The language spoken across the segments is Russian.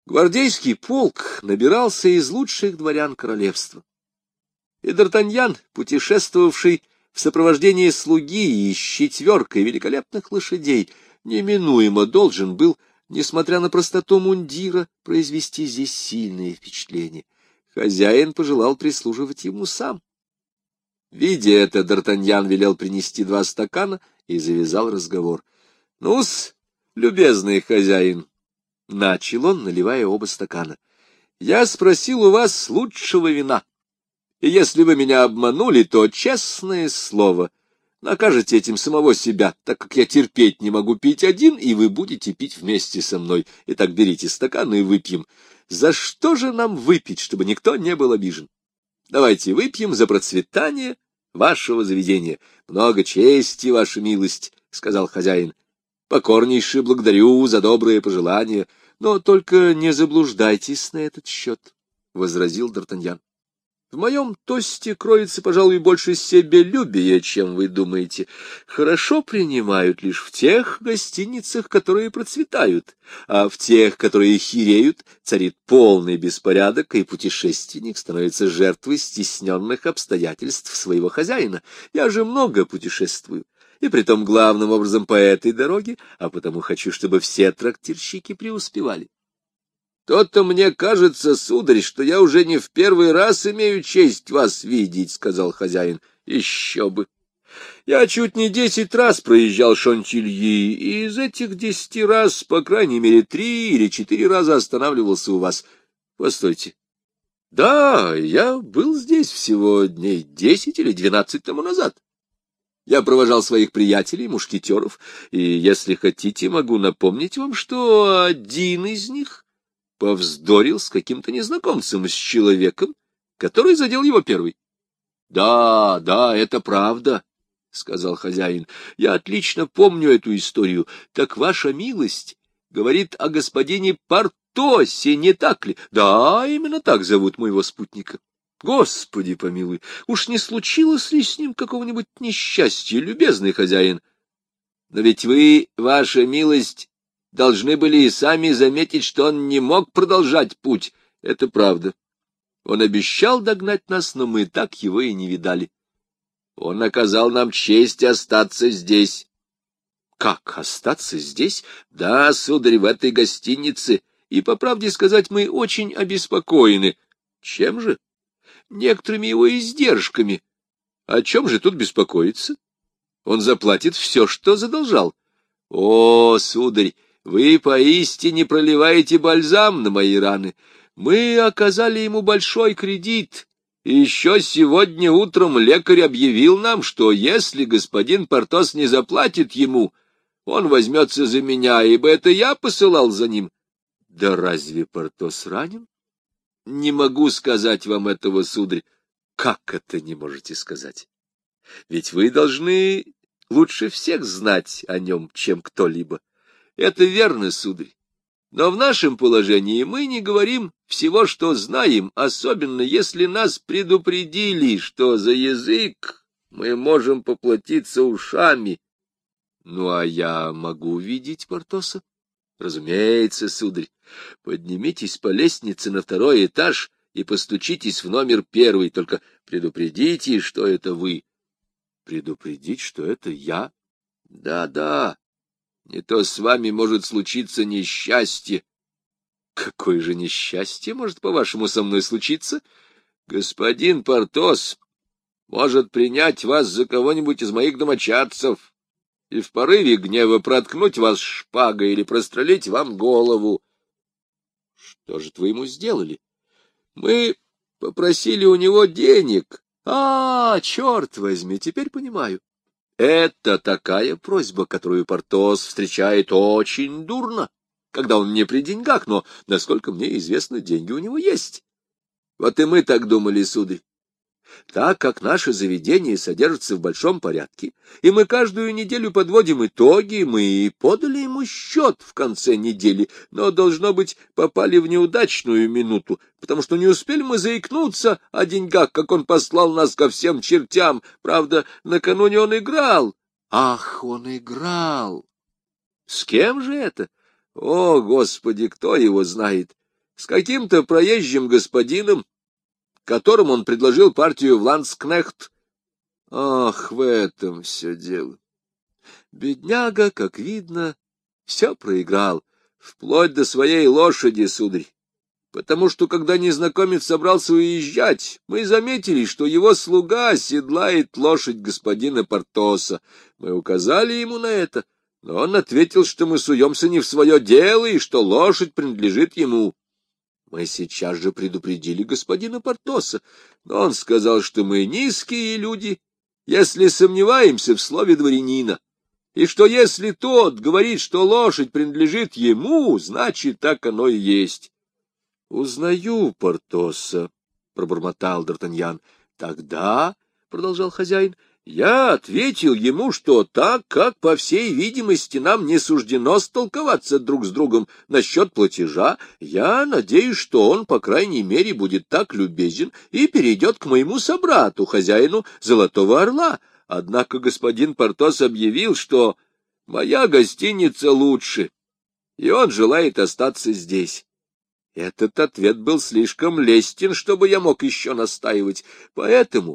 Гвардейский полк набирался из лучших дворян королевства. И Д'Артаньян, путешествовавший в сопровождении слуги и с 4 великолепных лошадей, неминуемо должен был, несмотря на простоту мундира, произвести здесь сильное впечатление. Хозяин пожелал прислуживать ему сам. Видя это, Д'Артаньян велел принести 2 стакана и завязал разговор. — Ну-с, любезный хозяин, — начал он, наливая оба стакана, — я спросил у вас лучшего вина. И если вы меня обманули, то, честное слово, накажете этим самого себя, так как я терпеть не могу пить один, и вы будете пить вместе со мной. Итак, берите стакан и выпьем. За что же нам выпить, чтобы никто не был обижен? Давайте выпьем за процветание вашего заведения. Много чести, ваша милость, — сказал хозяин. Покорнейше благодарю за добрые пожелания, но только не заблуждайтесь на этот счет, — возразил Д'Артаньян. В моем тосте кроется, пожалуй, больше себелюбия, чем вы думаете. Хорошо принимают лишь в тех гостиницах, которые процветают, а в тех, которые хиреют, царит полный беспорядок, и путешественник становится жертвой стесненных обстоятельств своего хозяина. Я же много путешествую, и притом главным образом по этой дороге, а потому хочу, чтобы все трактирщики преуспевали. То-то мне кажется, сударь, что я уже не в первый раз имею честь вас видеть, — сказал хозяин. — Еще бы! Я чуть не 10 раз проезжал Шонтильи, и из этих 10 раз, по крайней мере, 3 или 4 раза останавливался у вас. Постойте. Да, я был здесь всего дней 10 или 12 тому назад. Я провожал своих приятелей, мушкетеров, и, если хотите, могу напомнить вам, что один из них повздорил с каким-то незнакомцем, с человеком, который задел его первый. — Да, это правда, — сказал хозяин. — Я отлично помню эту историю. Так ваша милость говорит о господине Портосе, не так ли? Да, именно так зовут моего спутника. Господи помилуй, уж не случилось ли с ним какого-нибудь несчастья, любезный хозяин? Но ведь вы, ваша милость, должны были и сами заметить, что он не мог продолжать путь. Это правда. Он обещал догнать нас, но мы так его и не видали. Он оказал нам честь остаться здесь. Как остаться здесь? Да, сударь, в этой гостинице. И, по правде сказать, мы очень обеспокоены. Чем же? Некоторыми его издержками. О чем же тут беспокоиться? Он заплатит все, что задолжал. О, сударь, вы поистине проливаете бальзам на мои раны. Мы оказали ему большой кредит, и еще сегодня утром лекарь объявил нам, что если господин Портос не заплатит ему, он возьмется за меня, ибо это я посылал за ним. Да разве Портос ранен? Не могу сказать вам этого, сударь. Как это не можете сказать? Ведь вы должны лучше всех знать о нем, чем кто-либо. Это верно, сударь. Но в нашем положении мы не говорим всего, что знаем, особенно если нас предупредили, что за язык мы можем поплатиться ушами. Ну, а я могу видеть Портоса? Разумеется, сударь. Поднимитесь по лестнице на 2-й этаж и постучитесь в номер 1, только предупредите, что это вы. Предупредить, что это я? Да. Не то с вами может случиться несчастье. Какое же несчастье может, по-вашему, со мной случиться? Господин Портос может принять вас за кого-нибудь из моих домочадцев и в порыве гнева проткнуть вас шпагой или прострелить вам голову. Что же вы ему сделали? Мы попросили у него денег. Черт возьми, теперь понимаю. Это такая просьба, которую Портос встречает очень дурно, когда он не при деньгах, но, насколько мне известно, деньги у него есть. Вот и мы так думали, сударь. Так как наше заведение содержится в большом порядке, и мы каждую неделю подводим итоги, мы и подали ему счет в конце недели, но, должно быть, попали в неудачную минуту, потому что не успели мы заикнуться о деньгах, как он послал нас ко всем чертям. Правда, накануне он играл. Ах, он играл! С кем же это? О, Господи, кто его знает? с каким-то проезжим господином, которому он предложил партию в ландскнехт. Ах, в этом все дело. Бедняга, как видно, все проиграл, вплоть до своей лошади, сударь. Потому что, когда незнакомец собрался уезжать, мы заметили, что его слуга седлает лошадь господина Портоса. Мы указали ему на это, но он ответил, что мы суемся не в свое дело и что лошадь принадлежит ему. Мы сейчас же предупредили господина Портоса, но он сказал, что мы низкие люди, если сомневаемся в слове дворянина, и что если тот говорит, что лошадь принадлежит ему, значит, так оно и есть. — Узнаю Портоса, — пробормотал Д'Артаньян. — Тогда, — продолжал хозяин, — я ответил ему, что так как, по всей видимости, нам не суждено столковаться друг с другом насчет платежа, я надеюсь, что он, по крайней мере, будет так любезен и перейдет к моему собрату, хозяину Золотого Орла. Однако господин Портос объявил, что моя гостиница лучше, и он желает остаться здесь. Этот ответ был слишком лестен, чтобы я мог еще настаивать, поэтому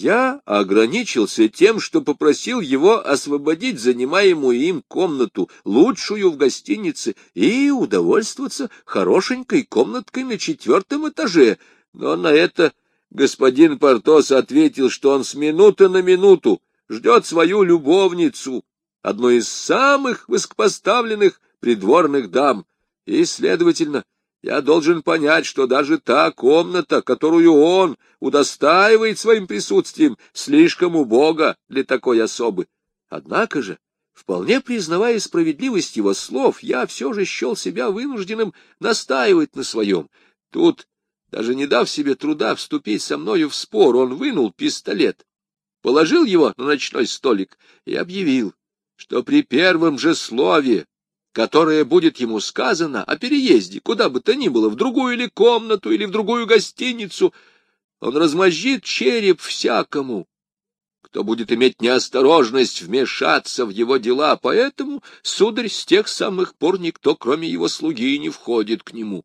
я ограничился тем, что попросил его освободить занимаемую им комнату, лучшую в гостинице, и удовольствоваться хорошенькой комнаткой на 4-м этаже. Но на это господин Портос ответил, что он с минуты на минуту ждет свою любовницу, одну из самых высокопоставленных придворных дам, и, следовательно, я должен понять, что даже та комната, которую он удостаивает своим присутствием, слишком убога для такой особы. Однако же, вполне признавая справедливость его слов, я все же счел себя вынужденным настаивать на своем. Тут, даже не дав себе труда вступить со мною в спор, он вынул пистолет, положил его на ночной столик и объявил, что при первом же слове, которое будет ему сказано о переезде, куда бы то ни было, в другую или комнату, или в другую гостиницу, он размозжит череп всякому, кто будет иметь неосторожность вмешаться в его дела, поэтому, сударь, с тех самых пор никто, кроме его слуги, не входит к нему.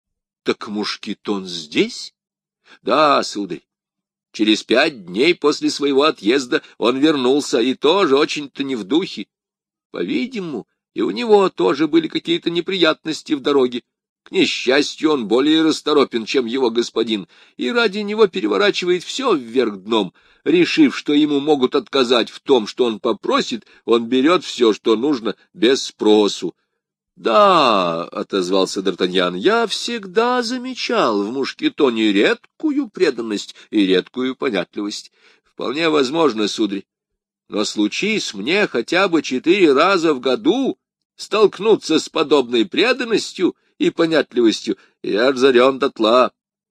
— Так Мушкетон здесь? — Да, сударь. Через 5 дней после своего отъезда он вернулся, и тоже очень-то не в духе. По-видимому, и у него тоже были какие-то неприятности в дороге. К несчастью, он более расторопен, чем его господин, и ради него переворачивает все вверх дном. Решив, что ему могут отказать в том, что он попросит, он берет все, что нужно, без спросу. — Да, — отозвался Д'Артаньян, — я всегда замечал в Мушкетоне редкую преданность и редкую понятливость. Вполне возможно, сударь. Но случись мне хотя бы 4 раза в году столкнуться с подобной преданностью и понятливостью, я разорен дотла.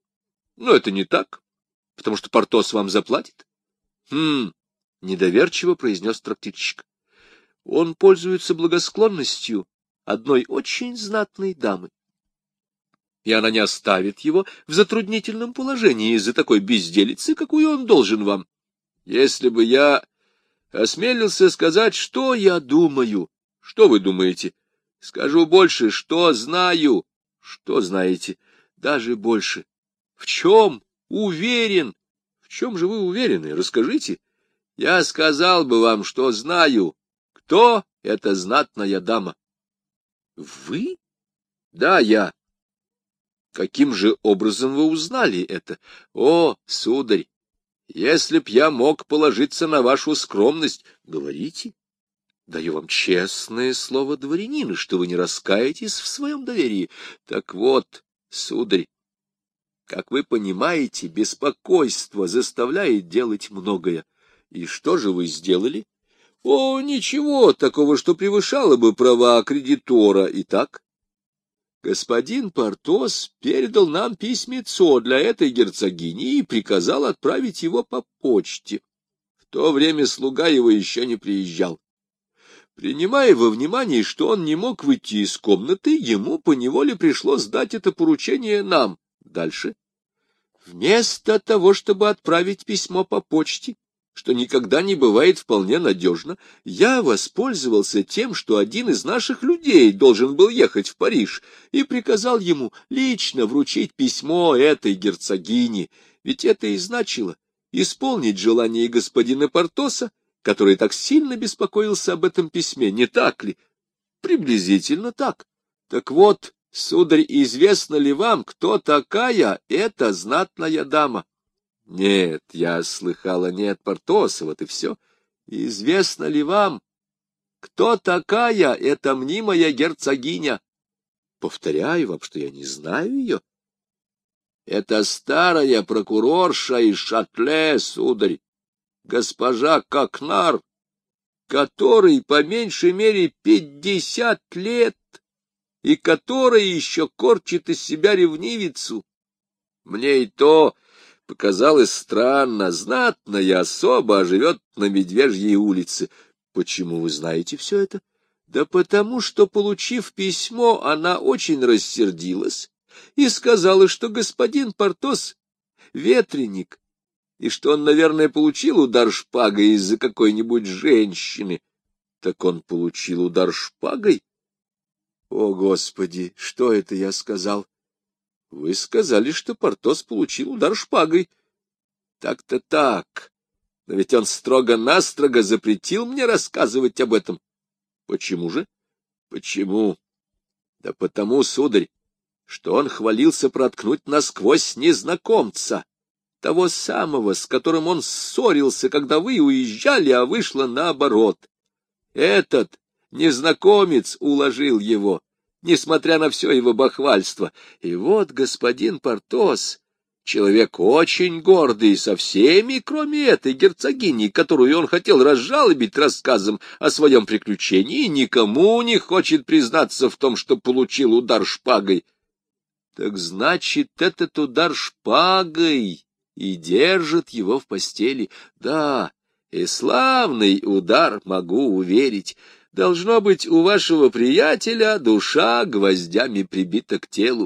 Но это не так, потому что Портос вам заплатит. — недоверчиво произнес трактирщик. — Он пользуется благосклонностью одной очень знатной дамы, и она не оставит его в затруднительном положении из-за такой безделицы, какую он должен вам. Если бы я осмелился сказать, что я думаю, что вы думаете? Скажу больше, что знаю, что знаете, даже больше. В чем уверен? В чем же вы уверены? Расскажите. Я сказал бы вам, что знаю, кто эта знатная дама. Вы? Да, я. Каким же образом вы узнали это? О, сударь, если б я мог положиться на вашу скромность, говорите. Даю вам честное слово дворянина, что вы не раскаетесь в своем доверии. Так вот, сударь, как вы понимаете, беспокойство заставляет делать многое. И что же вы сделали? О, ничего такого, что превышало бы права кредитора. Итак, господин Портос передал нам письмецо для этой герцогини и приказал отправить его по почте. В то время слуга его еще не приезжал. Принимая во внимание, что он не мог выйти из комнаты, ему поневоле пришлось дать это поручение нам. Дальше. Вместо того, чтобы отправить письмо по почте, что никогда не бывает вполне надежно, я воспользовался тем, что один из наших людей должен был ехать в Париж, и приказал ему лично вручить письмо этой герцогине, ведь это и значило исполнить желание господина Портоса, который так сильно беспокоился об этом письме, не так ли? Приблизительно так. Так вот, сударь, известно ли вам, кто такая эта знатная дама? Нет, я слыхала не от Портоса, вот и все. Известно ли вам, кто такая эта мнимая герцогиня? Повторяю вам, что я не знаю ее. Это старая прокурорша из Шатле, сударь, госпожа Кокнар, которой по меньшей мере 50 лет, и которая еще корчит из себя ревнивицу. Мне и то показалось странно, знатная особа живет на Медвежьей улице. Почему вы знаете все это? Да потому что, получив письмо, она очень рассердилась и сказала, что господин Портос — ветреник, и что он, наверное, получил удар шпагой из-за какой-нибудь женщины. Так он получил удар шпагой? О, Господи, что это я сказал? Вы сказали, что Портос получил удар шпагой. Так-то так. Но ведь он строго-настрого запретил мне рассказывать об этом. Почему же? Почему? Да потому, сударь, что он хвалился проткнуть насквозь незнакомца, того самого, с которым он ссорился, когда вы уезжали, а вышло наоборот. Этот незнакомец уложил его, несмотря на все его бахвальство. И вот господин Портос, человек очень гордый со всеми, кроме этой герцогини, которую он хотел разжалобить рассказом о своем приключении, никому не хочет признаться в том, что получил удар шпагой. Так значит, этот удар шпагой и держит его в постели. Да, и славный удар, могу уверить. Должно быть, у вашего приятеля душа гвоздями прибита к телу.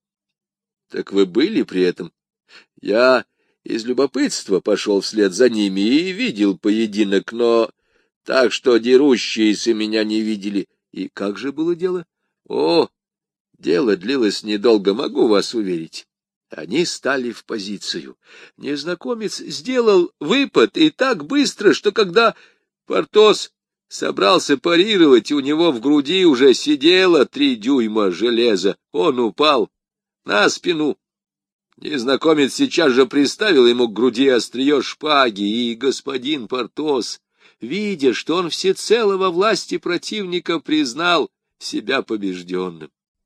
Так вы были при этом? Я из любопытства пошел вслед за ними и видел поединок, но так что дерущиеся меня не видели. И как же было дело? О, дело длилось недолго, могу вас уверить. Они стали в позицию. Незнакомец сделал выпад и так быстро, что когда Портос собрался парировать, у него в груди уже сидело 3 дюйма железа. Он упал на спину. Незнакомец сейчас же приставил ему к груди острие шпаги, и господин Портос, видя, что он всецело во власти противника, признал себя побежденным.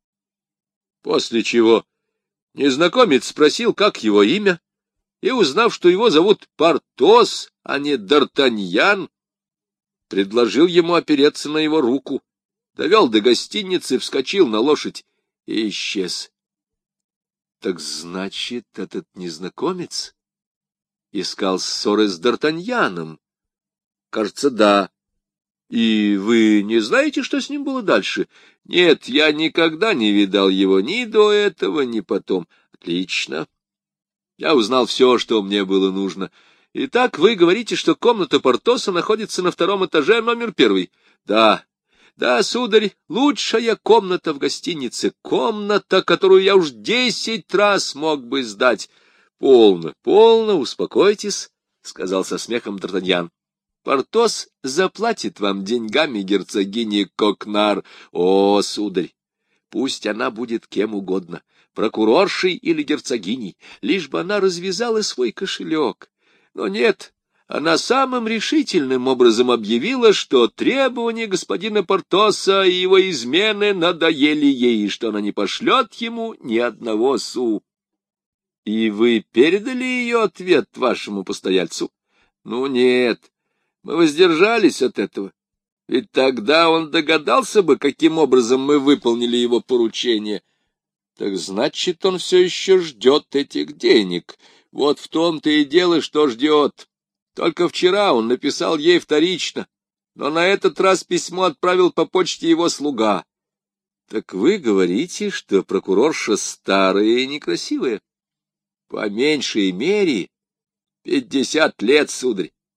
После чего незнакомец спросил, как его имя, и, узнав, что его зовут Портос, а не Д'Артаньян, предложил ему опереться на его руку, довел до гостиницы, вскочил на лошадь и исчез. Так значит, этот незнакомец искал ссоры с Д'Артаньяном? Кажется, да. И вы не знаете, что с ним было дальше? Нет, я никогда не видал его ни до этого, ни потом. Отлично. Я узнал все, что мне было нужно. Итак, вы говорите, что комната Портоса находится на 2-м этаже, номер 1. Да, да, сударь, лучшая комната в гостинице. Комната, которую я уж 10 раз мог бы сдать. Полно, полно, успокойтесь, — сказал со смехом Д'Артаньян. Портос заплатит вам деньгами герцогини Кокнар. О, сударь, пусть она будет кем угодно, прокуроршей или герцогиней, лишь бы она развязала свой кошелек. Но нет, она самым решительным образом объявила, что требования господина Портоса и его измены надоели ей, и что она не пошлет ему ни одного су. И вы передали ее ответ вашему постояльцу? Ну, нет. Мы воздержались от этого, ведь тогда он догадался бы, каким образом мы выполнили его поручение. Так значит, он все еще ждет этих денег. Вот в том-то и дело, что ждет. Только вчера он написал ей вторично, но на этот раз письмо отправил по почте его слуга. Так вы говорите, что прокурорша старая и некрасивая? По меньшей мере 50 лет, сударь.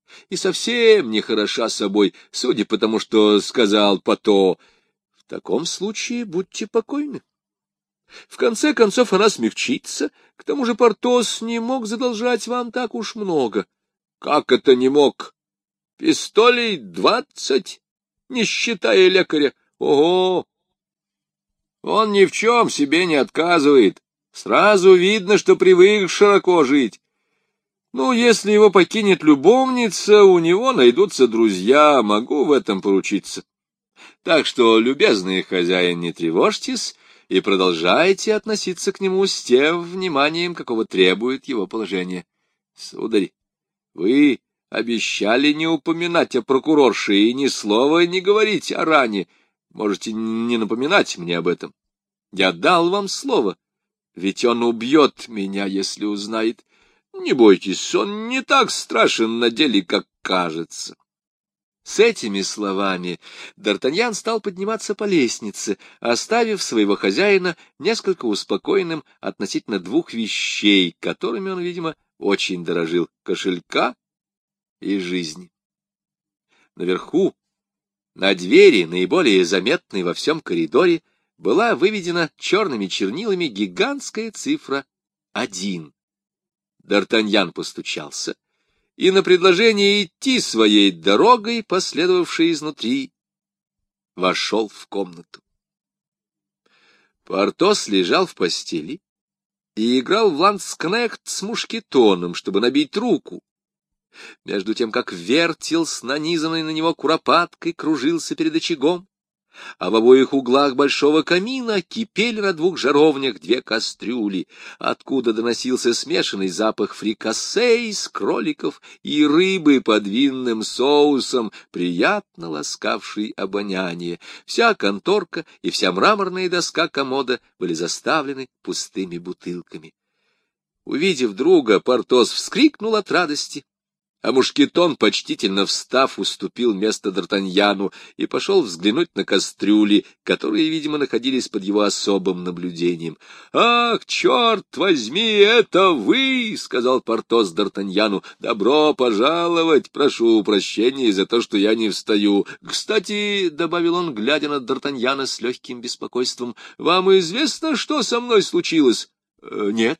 и совсем не хороша собой, судя по тому, что сказал Пато. В таком случае будьте покойны. В конце концов она смягчится, к тому же Портос не мог задолжать вам так уж много. — Как это не мог? Пистолей 20, не считая лекаря. Ого! Он ни в чем себе не отказывает. Сразу видно, что привык широко жить. Ну, если его покинет любовница, у него найдутся друзья, могу в этом поручиться. Так что, любезный хозяин, не тревожьтесь и продолжайте относиться к нему с тем вниманием, какого требует его положение. Сударь, вы обещали не упоминать о прокурорше и ни слова не говорить о ране. Можете не напоминать мне об этом. Я дал вам слово, ведь он убьет меня, если узнает. Не бойтесь, он не так страшен на деле, как кажется. С этими словами Д'Артаньян стал подниматься по лестнице, оставив своего хозяина несколько успокоенным относительно двух вещей, которыми он, видимо, очень дорожил — кошелька и жизни. Наверху, на двери, наиболее заметной во всем коридоре, была выведена черными чернилами гигантская цифра 1. Д'Артаньян постучался, и на предложение идти своей дорогой, последовавшей изнутри, вошел в комнату. Портос лежал в постели и играл в ландскнехт с мушкетоном, чтобы набить руку. Между тем, как вертел с нанизанной на него куропаткой кружился перед очагом, а в обоих углах большого камина кипели на двух жаровнях две кастрюли, откуда доносился смешанный запах фрикасе из кроликов и рыбы под винным соусом, приятно ласкавший обоняние. Вся конторка и вся мраморная доска комода были заставлены пустыми бутылками. Увидев друга, Портос вскрикнул от радости, а мушкетон, почтительно встав, уступил место Д'Артаньяну и пошел взглянуть на кастрюли, которые, видимо, находились под его особым наблюдением. — Ах, черт возьми, это вы! — сказал Портос Д'Артаньяну. — Добро пожаловать! Прошу прощения за то, что я не встаю. Кстати, — добавил он, глядя на Д'Артаньяна с легким беспокойством, — вам известно, что со мной случилось? — Нет.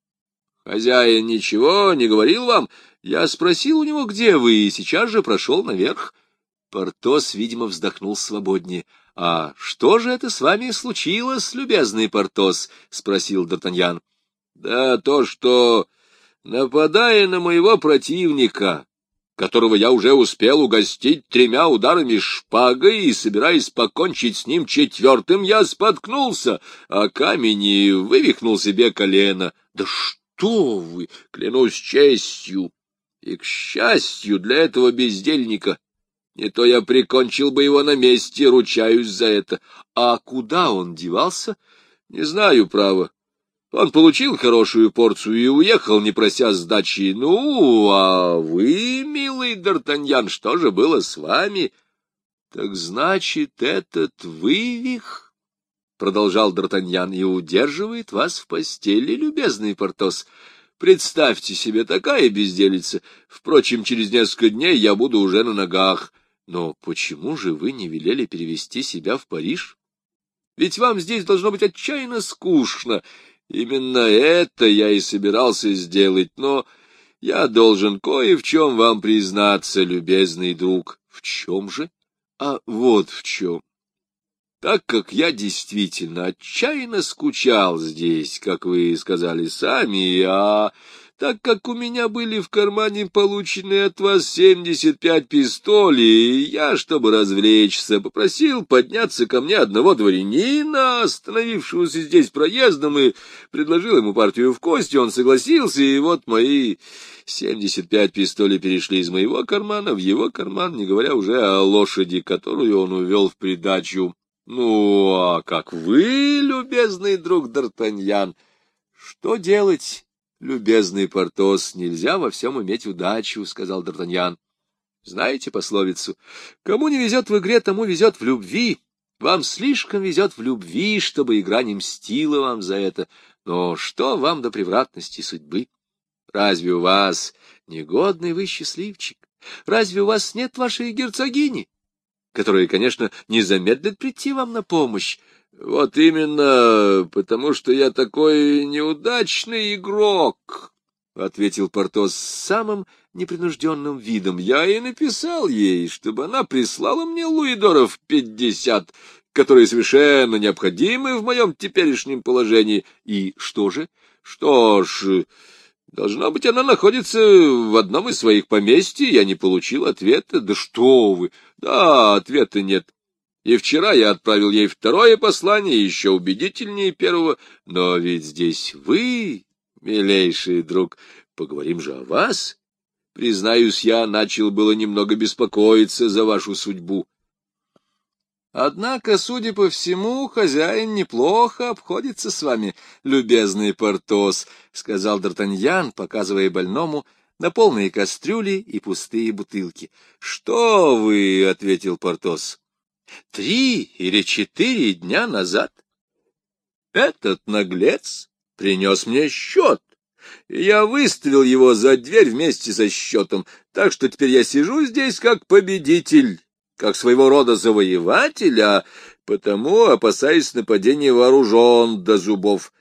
— Хозяин ничего не говорил вам? Я спросил у него, где вы, и сейчас же прошел наверх. Портос, видимо, вздохнул свободнее. — А что же это с вами случилось, любезный Портос? — спросил Д'Артаньян. — Да то, что, нападая на моего противника, которого я уже успел угостить 3 ударами шпагой и, собираясь покончить с ним 4-м, я споткнулся, а камень и вывихнул себе колено. — Да что вы, клянусь честью! И, к счастью для этого бездельника, не то я прикончил бы его на месте, ручаюсь за это. А куда он девался? Не знаю, право. Он получил хорошую порцию и уехал, не прося сдачи. Ну, а вы, милый Д'Артаньян, что же было с вами? Так значит, этот вывих, — продолжал Д'Артаньян, — и удерживает вас в постели, любезный Портос. Представьте себе, такая безделица. Впрочем, через несколько дней я буду уже на ногах. Но почему же вы не велели перевести себя в Париж? Ведь вам здесь должно быть отчаянно скучно. Именно это я и собирался сделать, но я должен кое в чем вам признаться, любезный друг. В чем же? А вот в чем. Так как я действительно отчаянно скучал здесь, как вы сказали сами, а так как у меня были в кармане полученные от вас 75 пистолей, я, чтобы развлечься, попросил подняться ко мне одного дворянина, остановившегося здесь проездом, и предложил ему партию в кости, он согласился, и вот мои 75 пистолей перешли из моего кармана в его карман, не говоря уже о лошади, которую он увел в придачу. Ну, а как вы, любезный друг Д'Артаньян? Что делать, любезный Портос? Нельзя во всем иметь удачу, — сказал Д'Артаньян. Знаете пословицу? Кому не везет в игре, тому везет в любви. Вам слишком везет в любви, чтобы игра не мстила вам за это. Но что вам до превратности судьбы? Разве у вас негодный вы счастливчик? Разве у вас нет вашей герцогини, которая, конечно, не замедлит прийти вам на помощь? — Вот именно, потому что я такой неудачный игрок, — ответил Портос с самым непринужденным видом. — Я и написал ей, чтобы она прислала мне луидоров 50, которые совершенно необходимы в моем теперешнем положении. И что же? Что ж, должно быть, она находится в одном из своих поместий. Я не получил ответа. Да что вы! Да, ответа нет. И вчера я отправил ей второе послание, еще убедительнее первого. Но ведь здесь вы, милейший друг, поговорим же о вас. Признаюсь, я начал было немного беспокоиться за вашу судьбу. Однако, судя по всему, хозяин неплохо обходится с вами, любезный Портос, — сказал Д'Артаньян, показывая больному на полные кастрюли и пустые бутылки. — Что вы, — ответил Портос, — 3 или 4 дня назад этот наглец принес мне счет, и я выставил его за дверь вместе со счетом, так что теперь я сижу здесь как победитель, как своего рода завоеватель, а потому, опасаясь нападения, вооружен до зубов.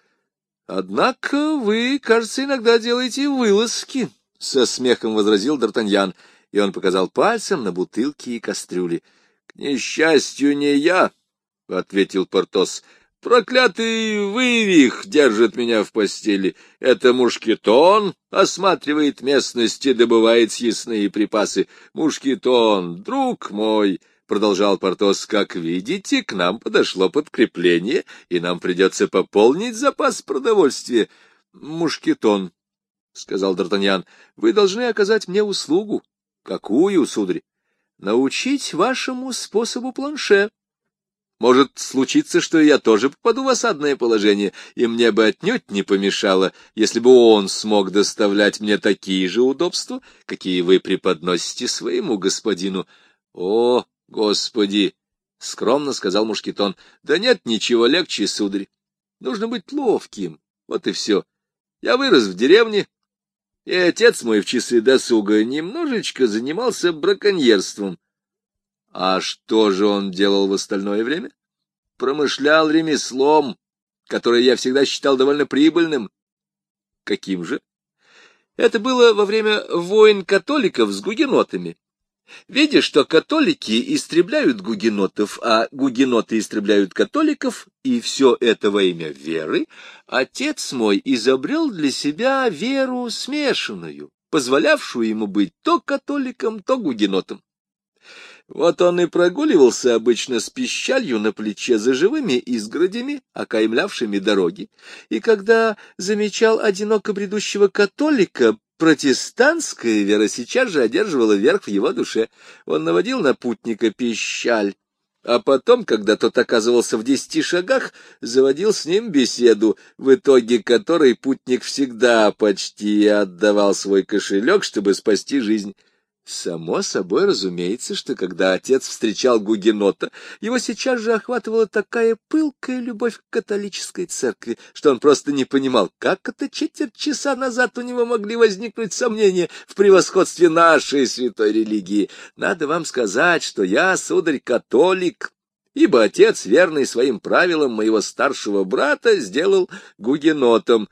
Однако вы, кажется, иногда делаете вылазки, — со смехом возразил Д'Артаньян, и он показал пальцем на бутылки и кастрюли. — К несчастью, не я, — ответил Портос. — Проклятый вывих держит меня в постели. Это Мушкетон осматривает местность и добывает съестные припасы. Мушкетон, друг мой, — продолжал Портос, — как видите, к нам подошло подкрепление, и нам придется пополнить запас продовольствия. — Мушкетон, — сказал Д'Артаньян, — вы должны оказать мне услугу. — Какую, сударь? — Научить вашему способу планше. Может случиться, что я тоже попаду в осадное положение, и мне бы отнюдь не помешало, если бы он смог доставлять мне такие же удобства, какие вы преподносите своему господину. — О, Господи! — скромно сказал Мушкетон. — Да нет ничего легче, сударь. Нужно быть ловким. Вот и все. Я вырос в деревне, и отец мой в часы досуга немножечко занимался браконьерством. А что же он делал в остальное время? Промышлял ремеслом, которое я всегда считал довольно прибыльным. Каким же? Это было во время войн католиков с гугенотами. Видя, что католики истребляют гугенотов, а гугеноты истребляют католиков, и все это во имя веры, отец мой изобрел для себя веру смешанную, позволявшую ему быть то католиком, то гугенотом. Вот он и прогуливался обычно с пищалью на плече за живыми изгородями, окаймлявшими дороги, и когда замечал одиноко бредущего католика, протестантская вера сейчас же одерживала верх в его душе. Он наводил на путника пищаль, а потом, когда тот оказывался в 10 шагах, заводил с ним беседу, в итоге которой путник всегда почти отдавал свой кошелек, чтобы спасти жизнь. Само собой разумеется, что когда отец встречал гугенота, его сейчас же охватывала такая пылкая любовь к католической церкви, что он просто не понимал, как это четверть часа назад у него могли возникнуть сомнения в превосходстве нашей святой религии. Надо вам сказать, что я, сударь, католик, ибо отец, верный своим правилам моего старшего брата, сделал гугенотом.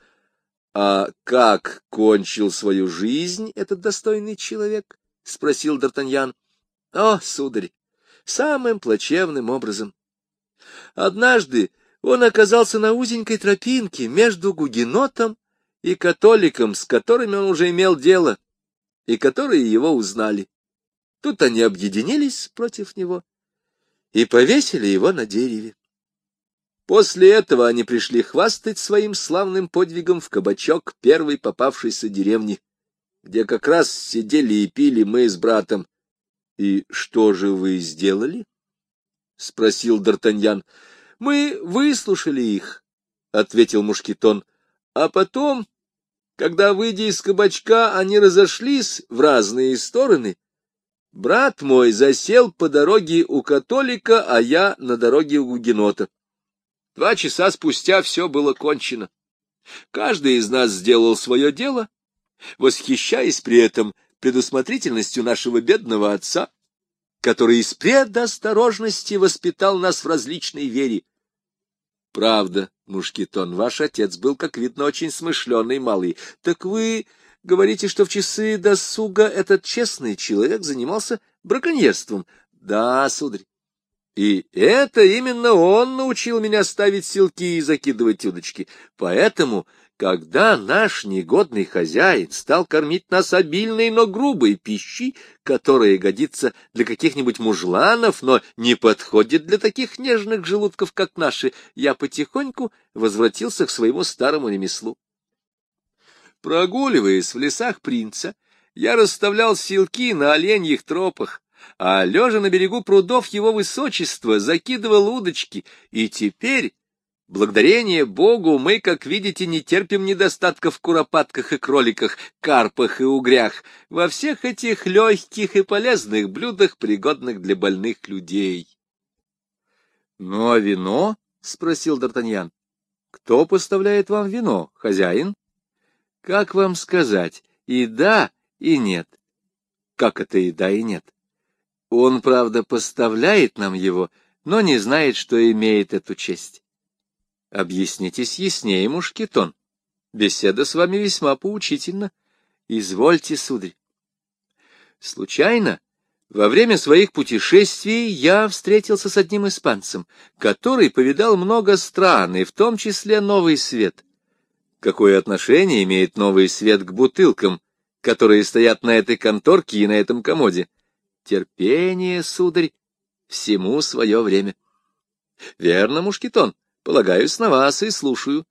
А как кончил свою жизнь этот достойный человек? — спросил Д'Артаньян. — О, сударь, самым плачевным образом. Однажды он оказался на узенькой тропинке между гугенотом и католиком, с которыми он уже имел дело, и которые его узнали. Тут они объединились против него и повесили его на дереве. После этого они пришли хвастать своим славным подвигом в кабачок первой попавшейся деревни, где как раз сидели и пили мы с братом. — И что же вы сделали? — спросил Д'Артаньян. — Мы выслушали их, — ответил Мушкетон. — А потом, когда, выйдя из кабачка, они разошлись в разные стороны, брат мой засел по дороге у католика, а я на дороге у гугенота. 2 часа спустя все было кончено. Каждый из нас сделал свое дело, восхищаясь при этом предусмотрительностью нашего бедного отца, который из предосторожности воспитал нас в различной вере. Правда, Мушкетон, ваш отец был, как видно, очень смышленый малый. Так вы говорите, что в часы досуга этот честный человек занимался браконьерством? Да, сударь. И это именно он научил меня ставить селки и закидывать удочки. Поэтому, когда наш негодный хозяин стал кормить нас обильной, но грубой пищей, которая годится для каких-нибудь мужланов, но не подходит для таких нежных желудков, как наши, я потихоньку возвратился к своему старому ремеслу. Прогуливаясь в лесах принца, я расставлял селки на оленьих тропах, а, лежа на берегу прудов его высочества, закидывал удочки, и теперь, благодарение Богу, мы, как видите, не терпим недостатков в куропатках и кроликах, карпах и угрях, во всех этих легких и полезных блюдах, пригодных для больных людей. — Ну, а вино? — спросил Д'Артаньян. — Кто поставляет вам вино, хозяин? — Как вам сказать, и да, и нет. — Как это и да, и нет? Он, правда, поставляет нам его, но не знает, что имеет эту честь. Объяснитесь яснее, Мушкетон. Беседа с вами весьма поучительна. Извольте, сударь. Случайно, во время своих путешествий я встретился с одним испанцем, который повидал много стран, и в том числе Новый Свет. Какое отношение имеет Новый Свет к бутылкам, которые стоят на этой конторке и на этом комоде? Терпение, сударь, всему свое время. Верно, Мушкетон, полагаюсь на вас и слушаю.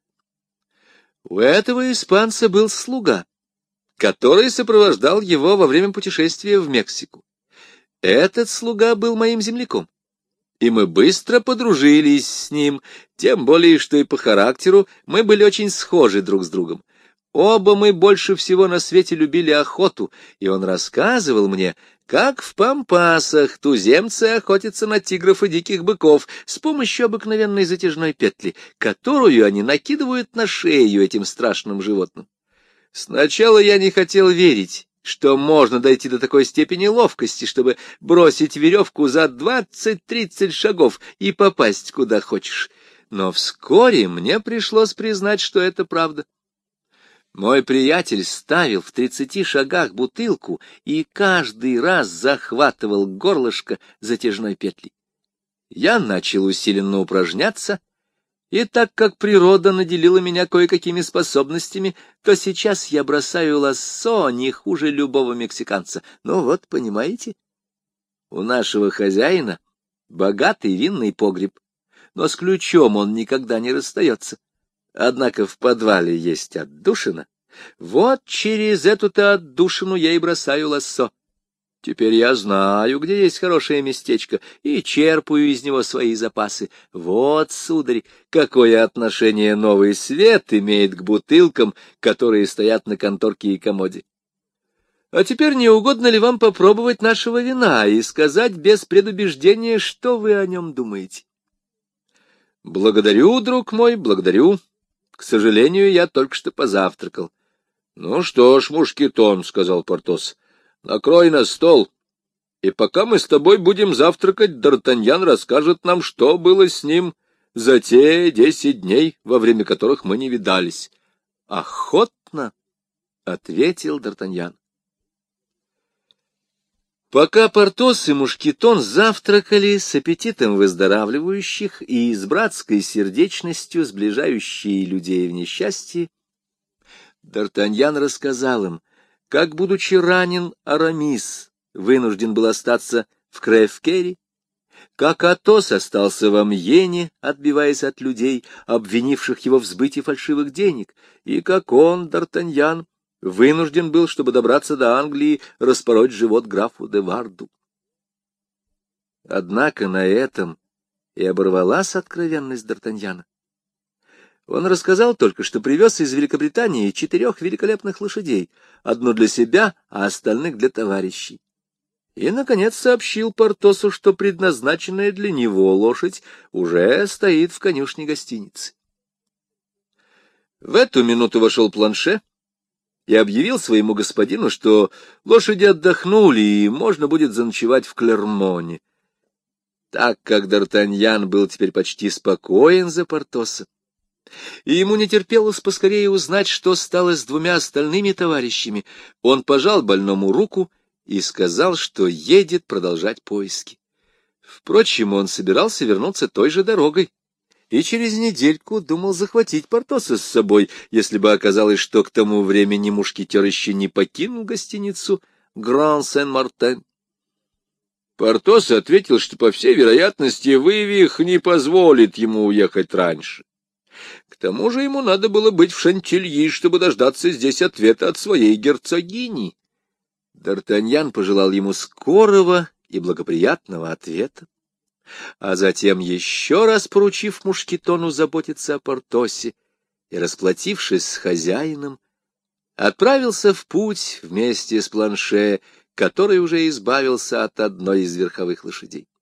У этого испанца был слуга, который сопровождал его во время путешествия в Мексику. Этот слуга был моим земляком, и мы быстро подружились с ним, тем более, что и по характеру мы были очень схожи друг с другом. Оба мы больше всего на свете любили охоту, и он рассказывал мне, как в пампасах туземцы охотятся на тигров и диких быков с помощью обыкновенной затяжной петли, которую они накидывают на шею этим страшным животным. Сначала я не хотел верить, что можно дойти до такой степени ловкости, чтобы бросить веревку за 20-30 шагов и попасть куда хочешь. Но вскоре мне пришлось признать, что это правда. Мой приятель ставил в 30 шагах бутылку и каждый раз захватывал горлышко затяжной петли. Я начал усиленно упражняться, и так как природа наделила меня кое-какими способностями, то сейчас я бросаю лассо не хуже любого мексиканца. Ну вот, понимаете, у нашего хозяина богатый винный погреб, но с ключом он никогда не расстается. Однако в подвале есть отдушина. Вот через эту-то отдушину я и бросаю лассо. Теперь я знаю, где есть хорошее местечко, и черпаю из него свои запасы. Вот, сударь, какое отношение Новый Свет имеет к бутылкам, которые стоят на конторке и комоде. А теперь не угодно ли вам попробовать нашего вина и сказать без предубеждения, что вы о нем думаете? — Благодарю, друг мой, благодарю. К сожалению, я только что позавтракал. — Ну что ж, Мушкетон, — сказал Портос, — накрой на стол, и пока мы с тобой будем завтракать, Д'Артаньян расскажет нам, что было с ним за те 10 дней, во время которых мы не видались. — Охотно, — ответил Д'Артаньян. Пока Портос и Мушкетон завтракали с аппетитом выздоравливающих и с братской сердечностью сближающие людей в несчастье, Д'Артаньян рассказал им, как, будучи ранен, Арамис вынужден был остаться в Кревкере, как Атос остался в Амьене, отбиваясь от людей, обвинивших его в сбыте фальшивых денег, и как он, Д'Артаньян, вынужден был, чтобы добраться до Англии, распороть живот графу де Варду. Однако на этом и оборвалась откровенность Д'Артаньяна. Он рассказал только, что привез из Великобритании 4 великолепных лошадей, одну для себя, а остальных для товарищей. И, наконец, сообщил Портосу, что предназначенная для него лошадь уже стоит в конюшне гостиницы. В эту минуту вошел Планше и объявил своему господину, что лошади отдохнули, и можно будет заночевать в Клермоне. Так как Д'Артаньян был теперь почти спокоен за Портоса, и ему не терпелось поскорее узнать, что стало с двумя остальными товарищами, он пожал больному руку и сказал, что едет продолжать поиски. Впрочем, он собирался вернуться той же дорогой, и через недельку думал захватить Портоса с собой, если бы оказалось, что к тому времени мушкетер еще не покинул гостиницу Гран-Сен-Мартен. Портос ответил, что, по всей вероятности, Вывих не позволит ему уехать раньше. К тому же ему надо было быть в Шантильи, чтобы дождаться здесь ответа от своей герцогини. Д'Артаньян пожелал ему скорого и благоприятного ответа, а затем, еще раз поручив Мушкетону заботиться о Портосе и расплатившись с хозяином, отправился в путь вместе с Планше, который уже избавился от одной из верховых лошадей.